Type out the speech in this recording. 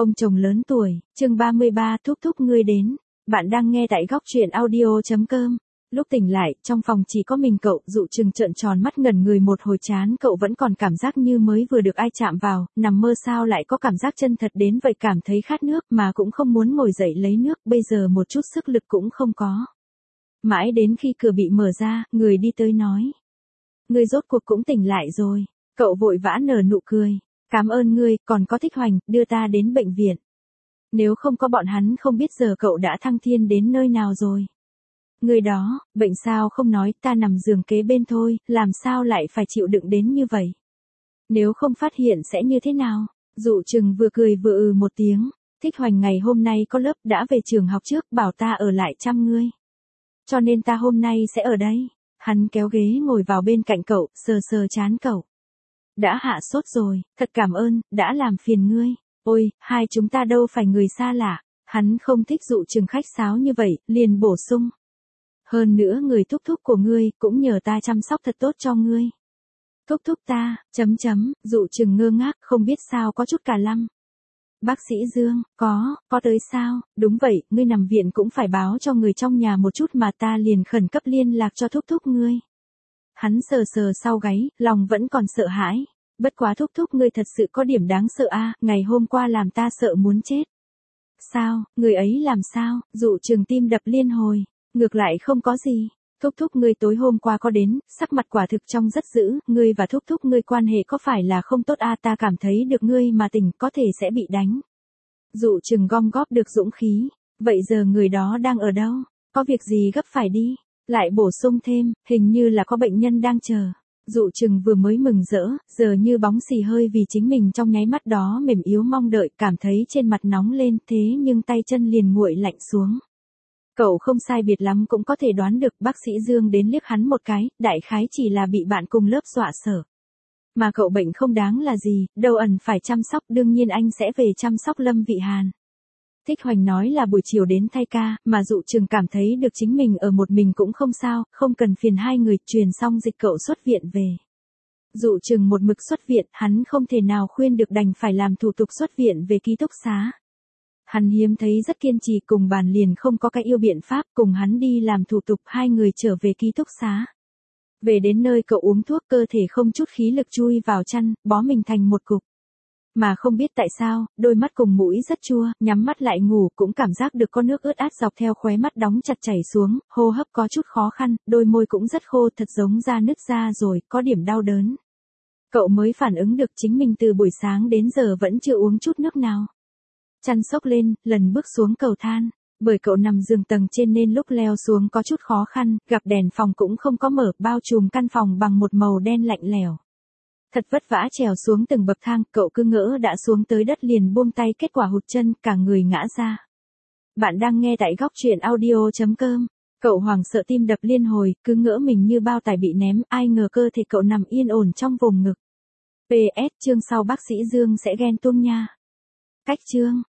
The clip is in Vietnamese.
Ông chồng lớn tuổi, chương 33 thúc thúc ngươi đến. Bạn đang nghe tại góc truyện audio.com. Lúc tỉnh lại, trong phòng chỉ có mình cậu, Dụ Trừng trợn tròn mắt ngẩn người một hồi chán, cậu vẫn còn cảm giác như mới vừa được ai chạm vào, nằm mơ sao lại có cảm giác chân thật đến vậy, cảm thấy khát nước mà cũng không muốn ngồi dậy lấy nước, bây giờ một chút sức lực cũng không có. Mãi đến khi cửa bị mở ra, người đi tới nói: "Ngươi rốt cuộc cũng tỉnh lại rồi." Cậu vội vã nở nụ cười: "Cảm ơn ngươi, còn có Thích Hoành, đưa ta đến bệnh viện. Nếu không có bọn hắn không biết giờ cậu đã thăng thiên đến nơi nào rồi." "Người đó, bệnh sao không nói, ta nằm giường kế bên thôi, làm sao lại phải chịu đựng đến như vậy? Nếu không phát hiện sẽ như thế nào?" Dụ Trừng vừa cười vừa một tiếng. "Thích Hoành ngày hôm nay có lớp, đã về trường học trước, bảo ta ở lại chăm ngươi. Cho nên ta hôm nay sẽ ở đây." Hắn kéo ghế ngồi vào bên cạnh cậu, sờ sờ trán cậu. "Đã hạ sốt rồi, thật cảm ơn, đã làm phiền ngươi." "Ôi, hai chúng ta đâu phải người xa lạ." Hắn không thích Dụ Trừng khách sáo như vậy, liền bổ sung: "Hơn nữa người thúc thúc của ngươi, cũng nhờ ta chăm sóc thật tốt cho ngươi." "Thúc thúc ta, Dụ Trừng ngơ ngác, không biết sao có chút cả lăm. "Bác sĩ Dương, có tới sao?" "Đúng vậy, ngươi nằm viện cũng phải báo cho người trong nhà một chút mà, ta liền khẩn cấp liên lạc cho thúc thúc ngươi." Hắn sờ sờ sau gáy, lòng vẫn còn sợ hãi. "Bất quá thúc thúc ngươi thật sự có điểm đáng sợ a, ngày hôm qua làm ta sợ muốn chết." "Sao, người ấy làm sao?" Dụ Trừng tim đập liên hồi. "Ngược lại không có gì. Thúc thúc ngươi tối hôm qua có đến, sắc mặt quả thực trông rất dữ, ngươi và thúc thúc ngươi quan hệ có phải là không tốt a, ta cảm thấy được ngươi mà tỉnh có thể sẽ bị đánh." Dụ Trừng gom góp được dũng khí. "Vậy giờ người đó đang ở đâu? Có việc gì gấp phải đi?" Lại bổ sung thêm: "Hình như là có bệnh nhân đang chờ." Dụ Trừng vừa mới mừng rỡ, giờ như bóng xì hơi vì chính mình trong nháy mắt đó mềm yếu mong đợi, cảm thấy trên mặt nóng lên, thế nhưng tay chân liền nguội lạnh xuống. Cậu không sai biệt lắm cũng có thể đoán được, bác sĩ Dương đến liếc hắn một cái, đại khái chỉ là bị bạn cùng lớp dọa sợ. Mà cậu bệnh không đáng là gì, đâu ẩn phải chăm sóc, đương nhiên anh sẽ về chăm sóc Lâm Vị Hàn. Thích Hoành nói là buổi chiều đến thay ca, mà Dụ Trừng cảm thấy được chính mình ở một mình cũng không sao, không cần phiền hai người, truyền xong dịch cậu xuất viện về. Dụ Trừng một mực xuất viện, hắn không thể nào khuyên được, đành phải làm thủ tục xuất viện về ký túc xá. Hắn hiếm thấy rất kiên trì, cùng bàn liền không có cái yêu biện pháp, cùng hắn đi làm thủ tục, hai người trở về ký túc xá. Về đến nơi cậu uống thuốc, cơ thể không chút khí lực chui vào chăn, bó mình thành một cục. Mà không biết tại sao, đôi mắt cùng mũi rất chua, nhắm mắt lại ngủ cũng cảm giác được có nước ướt át dọc theo khóe mắt đóng chặt chảy xuống, hô hấp có chút khó khăn, đôi môi cũng rất khô, thật giống da nứt ra rồi, có điểm đau đớn. Cậu mới phản ứng được chính mình từ buổi sáng đến giờ vẫn chưa uống chút nước nào. Chăn xốc lên, lần bước xuống cầu thang. Bởi cậu nằm giường tầng trên nên lúc leo xuống có chút khó khăn, gặp đèn phòng cũng không có mở, bao trùm căn phòng bằng một màu đen lạnh lẽo. Thật vất vả trèo xuống từng bậc thang, cậu cứ ngỡ đã xuống tới đất liền buông tay, kết quả hụt chân, cả người ngã ra. Bạn đang nghe tại góc truyện audio.com. Cậu hoảng sợ tim đập liên hồi, cứ ngỡ mình như bao tải bị ném, ai ngờ cơ thể cậu nằm yên ổn trong vùng ngực. PS chương sau bác sĩ Dương sẽ ghen tuông nha. Cách chương